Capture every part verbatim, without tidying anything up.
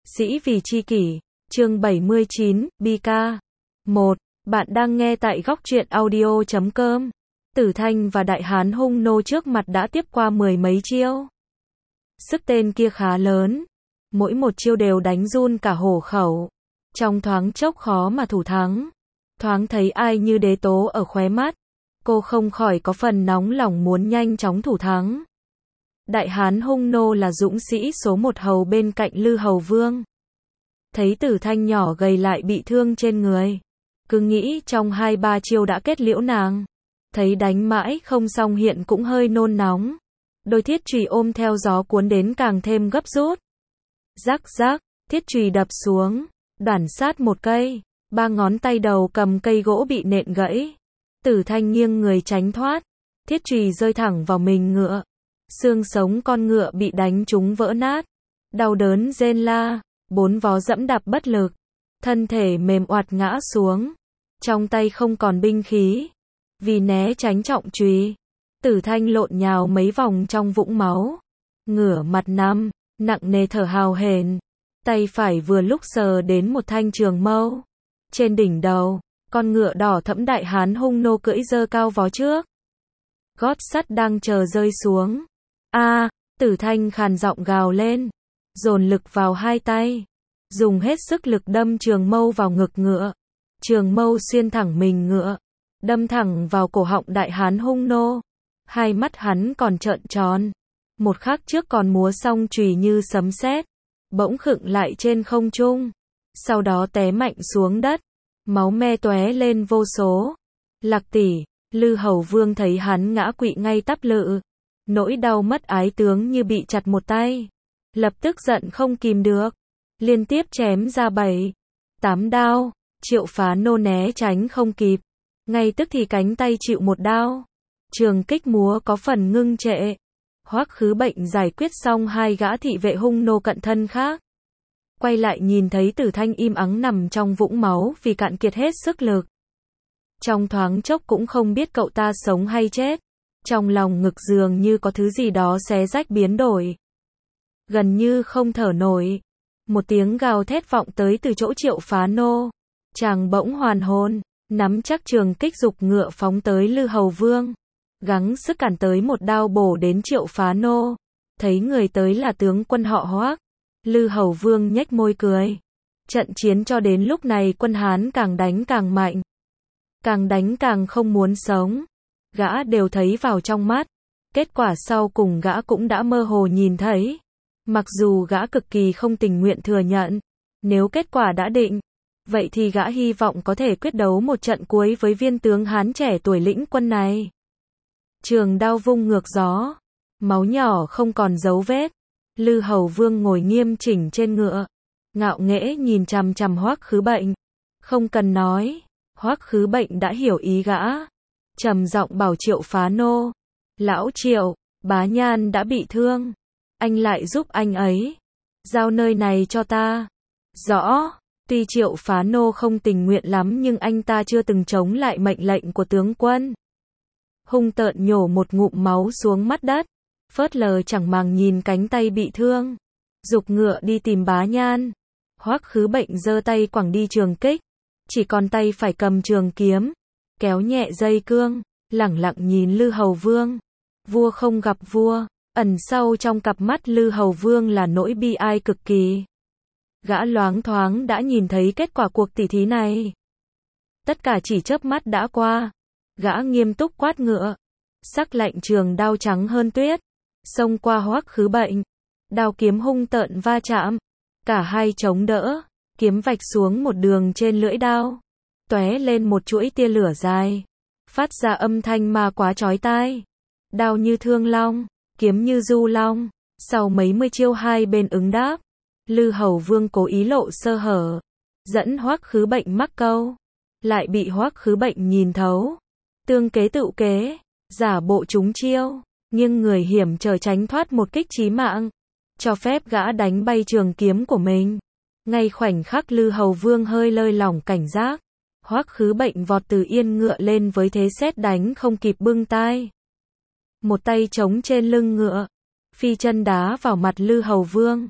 Sĩ vì chi kỷ, chương bảy mươi chín, bi ca. một. Bạn đang nghe tại góc truyện audio chấm com. Tử Thanh và đại hán hung nô trước mặt đã tiếp qua mười mấy chiêu. Sức tên kia khá lớn, mỗi một chiêu đều đánh run cả hổ khẩu. Trong thoáng chốc khó mà thủ thắng. Thoáng thấy ai như đế tố ở khóe mắt, cô không khỏi có phần nóng lòng muốn nhanh chóng thủ thắng. Đại hán hung nô là dũng sĩ số một hầu bên cạnh Lư Hầu Vương. Thấy Tử Thanh nhỏ gầy lại bị thương trên người, cứ nghĩ trong hai ba chiêu đã kết liễu nàng. Thấy đánh mãi không xong hiện cũng hơi nôn nóng. Đôi thiết chùy ôm theo gió cuốn đến càng thêm gấp rút. Rắc rắc, thiết chùy đập xuống, đoản sát một cây, ba ngón tay đầu cầm cây gỗ bị nện gãy. Tử Thanh nghiêng người tránh thoát, thiết chùy rơi thẳng vào mình ngựa. Xương sống con ngựa bị đánh trúng vỡ nát, đau đớn rên la, bốn vó dẫm đạp bất lực, thân thể mềm oạt ngã xuống, trong tay không còn binh khí, vì né tránh trọng chùy, Tử Thanh lộn nhào mấy vòng trong vũng máu, ngửa mặt nằm, nặng nề thở hào hển, tay phải vừa lúc sờ đến một thanh trường mâu, trên đỉnh đầu, con ngựa đỏ thẫm đại hán hung nô cưỡi giơ cao vó trước, gót sắt đang chờ rơi xuống. A, à, Tử Thanh khàn giọng gào lên, dồn lực vào hai tay, dùng hết sức lực đâm trường mâu vào ngực ngựa. Trường mâu xuyên thẳng mình ngựa, đâm thẳng vào cổ họng đại hán hung nô. Hai mắt hắn còn trợn tròn, một khắc trước còn múa song chùy như sấm sét, bỗng khựng lại trên không trung, sau đó té mạnh xuống đất, máu me tóe lên vô số. Lạc tỷ, Lư Hầu Vương thấy hắn ngã quỵ ngay tắp lự. Nỗi đau mất ái tướng như bị chặt một tay. Lập tức giận không kìm được. Liên tiếp chém ra bảy, tám đao. Triệu Phá Nô né tránh không kịp. Ngay tức thì cánh tay chịu một đao. Trường kích múa có phần ngưng trệ. Hoắc Khứ Bệnh giải quyết xong hai gã thị vệ hung nô cận thân khác. Quay lại nhìn thấy Tử Thanh im ắng nằm trong vũng máu vì cạn kiệt hết sức lực. Trong thoáng chốc cũng không biết cậu ta sống hay chết. Trong lòng ngực dường như có thứ gì đó xé rách biến đổi. Gần như không thở nổi. Một tiếng gào thét vọng tới từ chỗ Triệu Phá Nô. Chàng bỗng hoàn hồn, nắm chắc trường kích dục ngựa phóng tới Lư Hầu Vương. Gắng sức cản tới một đao bổ đến Triệu Phá Nô. Thấy người tới là tướng quân họ Hoắc. Lư Hầu Vương nhếch môi cười. Trận chiến cho đến lúc này quân Hán càng đánh càng mạnh. Càng đánh càng không muốn sống. Gã đều thấy vào trong mắt. Kết quả sau cùng gã cũng đã mơ hồ nhìn thấy. Mặc dù gã cực kỳ không tình nguyện thừa nhận. Nếu kết quả đã định, vậy thì gã hy vọng có thể quyết đấu một trận cuối với viên tướng Hán trẻ tuổi lĩnh quân này. Trường đao vung ngược gió. Máu nhỏ không còn dấu vết. Lư Hầu Vương ngồi nghiêm chỉnh trên ngựa. Ngạo nghễ nhìn chằm chằm Hoắc Khứ Bệnh. Không cần nói. Hoắc Khứ Bệnh đã hiểu ý gã. Trầm giọng bảo Triệu Phá Nô. Lão Triệu, Bá Nhan đã bị thương. Anh lại giúp anh ấy. Giao nơi này cho ta. Rõ. Tuy Triệu Phá Nô không tình nguyện lắm nhưng anh ta chưa từng chống lại mệnh lệnh của tướng quân. Hung tợn nhổ một ngụm máu xuống mắt đất. Phớt lờ chẳng màng nhìn cánh tay bị thương. Giục ngựa đi tìm Bá Nhan. Hoắc Khứ Bệnh giơ tay quẳng đi trường kích. Chỉ còn tay phải cầm trường kiếm. Kéo nhẹ dây cương, lẳng lặng nhìn Lư Hầu Vương. Vua không gặp vua, ẩn sâu trong cặp mắt Lư Hầu Vương là nỗi bi ai cực kỳ. Gã loáng thoáng đã nhìn thấy kết quả cuộc tỉ thí này. Tất cả chỉ chớp mắt đã qua. Gã nghiêm túc quát ngựa. Sắc lạnh trường đao trắng hơn tuyết. Xông qua Hoắc Khứ Bệnh. Đao kiếm hung tợn va chạm. Cả hai chống đỡ. Kiếm vạch xuống một đường trên lưỡi đao. Tóe lên một chuỗi tia lửa dài, phát ra âm thanh ma quá chói tai. Đao như thương long, kiếm như du long. Sau mấy mươi chiêu hai bên ứng đáp, Lư Hầu Vương cố ý lộ sơ hở, dẫn Hoắc Khứ Bệnh mắc câu, lại bị Hoắc Khứ Bệnh nhìn thấu. Tương kế tự kế, giả bộ trúng chiêu, nghiêng người hiểm trở tránh thoát một kích chí mạng, cho phép gã đánh bay trường kiếm của mình. Ngay khoảnh khắc Lư Hầu Vương hơi lơi lỏng cảnh giác, Hoắc Khứ Bệnh vọt từ yên ngựa lên với thế sét đánh không kịp bưng tai. Một tay chống trên lưng ngựa, phi chân đá vào mặt Lư Hầu Vương.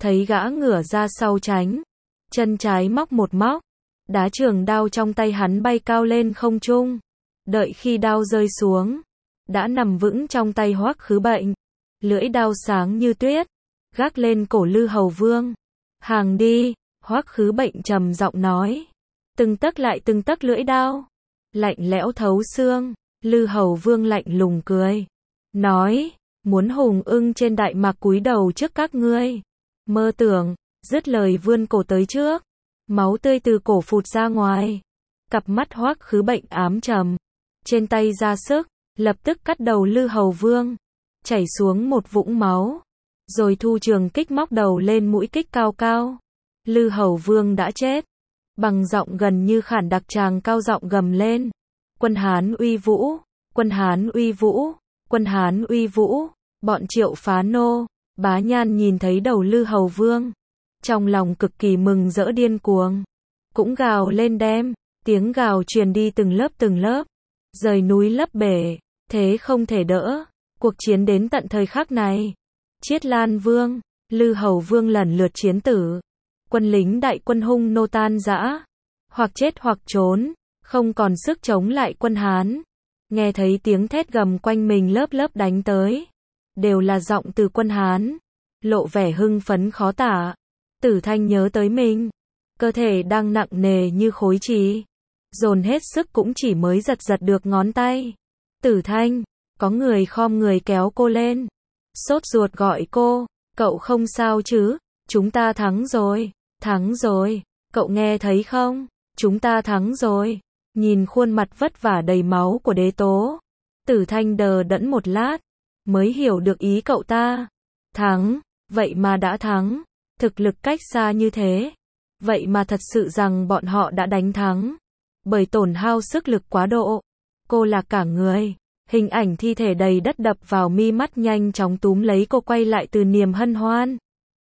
thấy gã ngửa ra sau tránh, chân trái móc một móc, đá trường đao trong tay hắn bay cao lên không trung. Đợi khi đao rơi xuống, đã nằm vững trong tay Hoắc Khứ Bệnh, lưỡi đao sáng như tuyết, gác lên cổ Lư Hầu Vương. Hàng đi, Hoắc Khứ Bệnh trầm giọng nói. Từng tấc lại từng tấc lưỡi đao, lạnh lẽo thấu xương. Lư Hầu Vương lạnh lùng cười, nói, muốn hùng ưng trên đại mạc cúi đầu trước các ngươi. Mơ tưởng, dứt lời vươn cổ tới trước, máu tươi từ cổ phụt ra ngoài. Cặp mắt Hoắc Khứ Bệnh ám trầm, trên tay ra sức, lập tức cắt đầu Lư Hầu Vương, chảy xuống một vũng máu, rồi thu trường kích móc đầu lên mũi kích cao cao. Lư Hầu Vương đã chết. Bằng giọng gần như khản đặc tràng cao giọng gầm lên. Quân Hán uy vũ, quân Hán uy vũ, quân Hán uy vũ. Bọn Triệu Phá Nô, Bá Nhan nhìn thấy đầu Lư Hầu Vương, trong lòng cực kỳ mừng rỡ điên cuồng, cũng gào lên đem, tiếng gào truyền đi từng lớp từng lớp, rời núi lấp bể, thế không thể đỡ. Cuộc chiến đến tận thời khắc này, Chiết Lan Vương, Lư Hầu Vương lần lượt chiến tử, quân lính đại quân hung nô tan rã, hoặc chết hoặc trốn, không còn sức chống lại quân Hán. Nghe thấy tiếng thét gầm quanh mình lớp lớp đánh tới, đều là giọng từ quân Hán, lộ vẻ hưng phấn khó tả. Tử Thanh nhớ tới mình, cơ thể đang nặng nề như khối trì, dồn hết sức cũng chỉ mới giật giật được ngón tay. Tử Thanh, có người khom người kéo cô lên, sốt ruột gọi cô, cậu không sao chứ, chúng ta thắng rồi, thắng rồi, cậu nghe thấy không, chúng ta thắng rồi. Nhìn khuôn mặt vất vả đầy máu của Đế Tố, Tử Thanh đờ đẫn một lát, mới hiểu được ý cậu ta. Thắng, vậy mà đã thắng, thực lực cách xa như thế, vậy mà thật sự rằng bọn họ đã đánh thắng, bởi tổn hao sức lực quá độ. Cô là cả người, hình ảnh thi thể đầy đất đập vào mi mắt nhanh chóng túm lấy cô quay lại từ niềm hân hoan.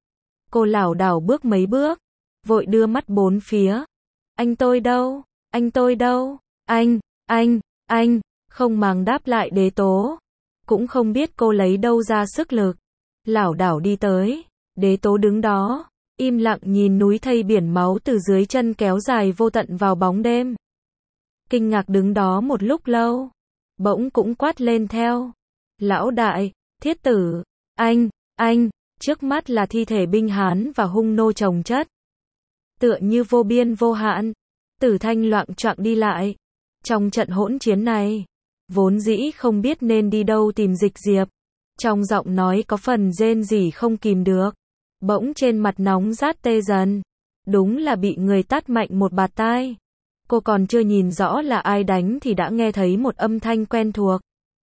Cô lảo đảo bước mấy bước, vội đưa mắt bốn phía. Anh tôi đâu? Anh tôi đâu? Anh, anh, anh, không màng đáp lại Đế Tố. Cũng không biết cô lấy đâu ra sức lực. Lảo đảo đi tới, Đế Tố đứng đó, im lặng nhìn núi thây biển máu từ dưới chân kéo dài vô tận vào bóng đêm. Kinh ngạc đứng đó một lúc lâu, bỗng cũng quát lên theo. Lão đại, Thiết Tử, anh, anh, trước mắt là thi thể binh Hán và hung nô chồng chất. Tựa như vô biên vô hạn. Tử Thanh loạng choạng đi lại. Trong trận hỗn chiến này, vốn dĩ không biết nên đi đâu tìm Dịch Diệp. Trong giọng nói có phần rên rỉ không kìm được. Bỗng trên mặt nóng rát tê dần. Đúng là bị người tát mạnh một bạt tai. Cô còn chưa nhìn rõ là ai đánh thì đã nghe thấy một âm thanh quen thuộc.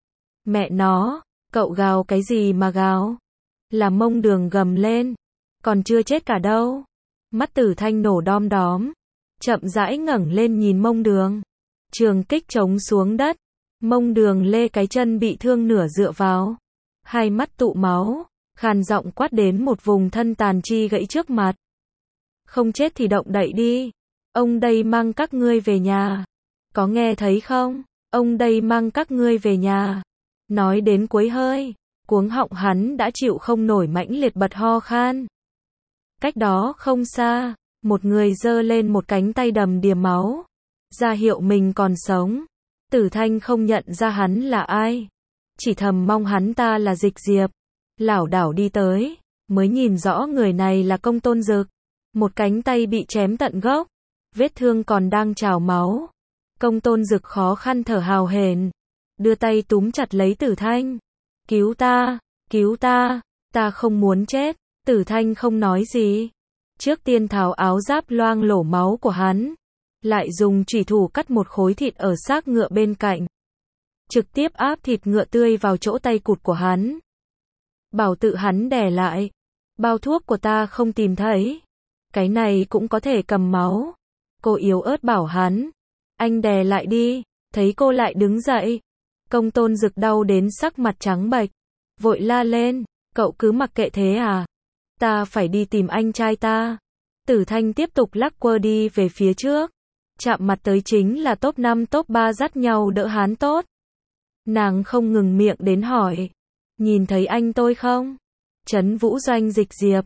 Mẹ nó, cậu gào cái gì mà gào? Là Mông Đường gầm lên. Còn chưa chết cả đâu. Mắt Tử Thanh nổ đom đóm, chậm rãi ngẩng lên nhìn Mông Đường. Trường kích chống xuống đất, Mông Đường lê cái chân bị thương nửa dựa vào, hai mắt tụ máu, khàn giọng quát đến một vùng thân tàn chi gãy trước mặt. Không chết thì động đậy đi, ông đây mang các ngươi về nhà. Có nghe thấy không? Ông đây mang các ngươi về nhà. Nói đến cuối hơi, cuống họng hắn đã chịu không nổi mãnh liệt bật ho khan. Cách đó không xa, một người giơ lên một cánh tay đầm đìa máu, ra hiệu mình còn sống. Tử Thanh không nhận ra hắn là ai, chỉ thầm mong hắn ta là Dịch Diệp. Lảo đảo đi tới, mới nhìn rõ người này là Công Tôn Dực. Một cánh tay bị chém tận gốc, vết thương còn đang trào máu. Công Tôn Dực khó khăn thở hào hển, đưa tay túm chặt lấy Tử Thanh. Cứu ta, cứu ta, ta không muốn chết. Tử Thanh không nói gì. Trước tiên tháo áo giáp loang lổ máu của hắn, lại dùng chủy thủ cắt một khối thịt ở xác ngựa bên cạnh, trực tiếp áp thịt ngựa tươi vào chỗ tay cụt của hắn. Bảo tự hắn đè lại. Bao thuốc của ta không tìm thấy, cái này cũng có thể cầm máu. Cô yếu ớt bảo hắn, anh đè lại đi. Thấy cô lại đứng dậy, Công Tôn Dực đau đến sắc mặt trắng bệch, vội la lên, cậu cứ mặc kệ thế à? Ta phải đi tìm anh trai ta. Tử Thanh tiếp tục lắc quơ đi về phía trước, chạm mặt tới chính là top năm top ba dắt nhau đỡ hắn tốt. Nàng không ngừng miệng đến hỏi, nhìn thấy anh tôi không? Trấn Vũ Doanh Dịch Diệp,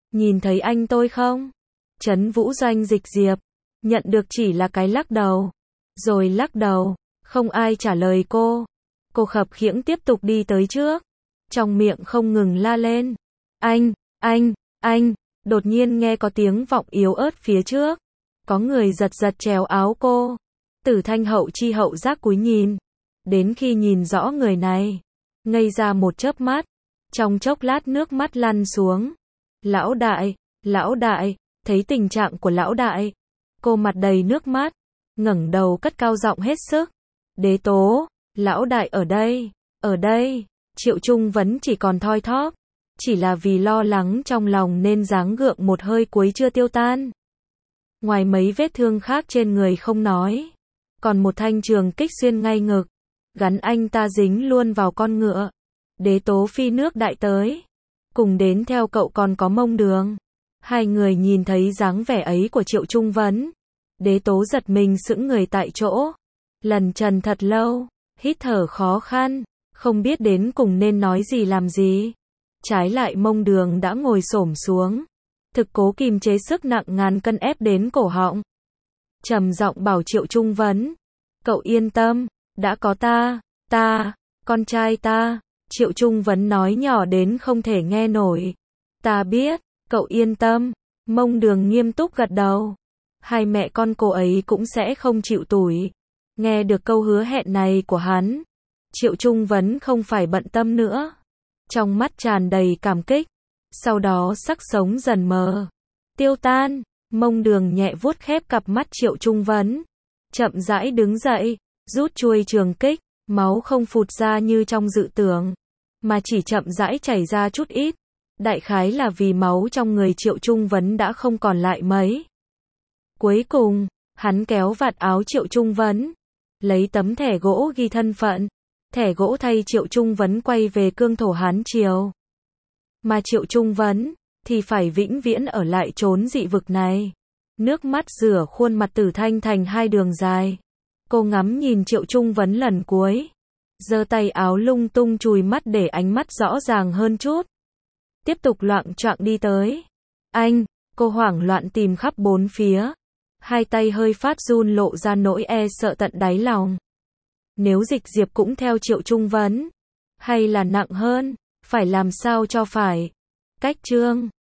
Nhìn thấy anh tôi không? Trấn Vũ Doanh Dịch Diệp. Nhận được chỉ là cái lắc đầu. Rồi lắc đầu. Không ai trả lời cô. Cô khập khiễng tiếp tục đi tới trước. Trong miệng không ngừng la lên. Anh, anh, anh. Đột nhiên nghe có tiếng vọng yếu ớt phía trước. Có người giật giật chéo áo cô. Tử Thanh hậu chi hậu giác cúi nhìn. Đến khi nhìn rõ người này. Ngây ra một chớp mắt. Trong chốc lát nước mắt lăn xuống. Lão đại, lão đại. Thấy tình trạng của lão đại. Cô mặt đầy nước mắt. Ngẩng đầu cất cao giọng hết sức. Đế tố, lão đại ở đây, ở đây. Triệu Trung Vấn chỉ còn thoi thóp. Chỉ là vì lo lắng trong lòng nên dáng gượng một hơi cuối chưa tiêu tan. Ngoài mấy vết thương khác trên người không nói. Còn một thanh trường kích xuyên ngay ngực. Gắn anh ta dính luôn vào con ngựa. Đế tố phi nước đại tới. Cùng đến theo cậu còn có Mông Đường. Hai người nhìn thấy dáng vẻ ấy của Triệu Trung Vấn. Đế tố giật mình sững người tại chỗ. Lần trần thật lâu. Hít thở khó khăn. Không biết đến cùng nên nói gì làm gì. Trái lại Mông Đường đã ngồi xổm xuống. Thực cố kìm chế sức nặng ngàn cân ép đến cổ họng. Trầm giọng bảo Triệu Trung Vấn. Cậu yên tâm. Đã có ta. Ta. Con trai ta. Triệu Trung Vấn nói nhỏ đến không thể nghe nổi. Ta biết. Cậu yên tâm. Mông Đường nghiêm túc gật đầu. Hai mẹ con cô ấy cũng sẽ không chịu tủi. Nghe được câu hứa hẹn này của hắn. Triệu Trung Vấn không phải bận tâm nữa. Trong mắt tràn đầy cảm kích. Sau đó sắc sống dần mờ. Tiêu tan. Mông Đường nhẹ vuốt khép cặp mắt Triệu Trung Vấn. Chậm rãi đứng dậy. Rút chuôi trường kích. Máu không phụt ra như trong dự tưởng. Mà chỉ chậm rãi chảy ra chút ít. Đại khái là vì máu trong người Triệu Trung Vấn đã không còn lại mấy. Cuối cùng, hắn kéo vạt áo Triệu Trung Vấn. Lấy tấm thẻ gỗ ghi thân phận. Thẻ gỗ thay Triệu Trung Vấn quay về cương thổ Hán Triều. Mà Triệu Trung Vấn, thì phải vĩnh viễn ở lại chốn dị vực này. Nước mắt rửa khuôn mặt Tử Thanh thành hai đường dài. Cô ngắm nhìn Triệu Trung Vấn lần cuối. Giơ tay áo lung tung chùi mắt để ánh mắt rõ ràng hơn chút. Tiếp tục loạng choạng đi tới. Anh, cô hoảng loạn tìm khắp bốn phía. Hai tay hơi phát run lộ ra nỗi e sợ tận đáy lòng. Nếu Dịch Diệp cũng theo Triệu Trung Vấn. Hay là nặng hơn, phải làm sao cho phải. Cách chương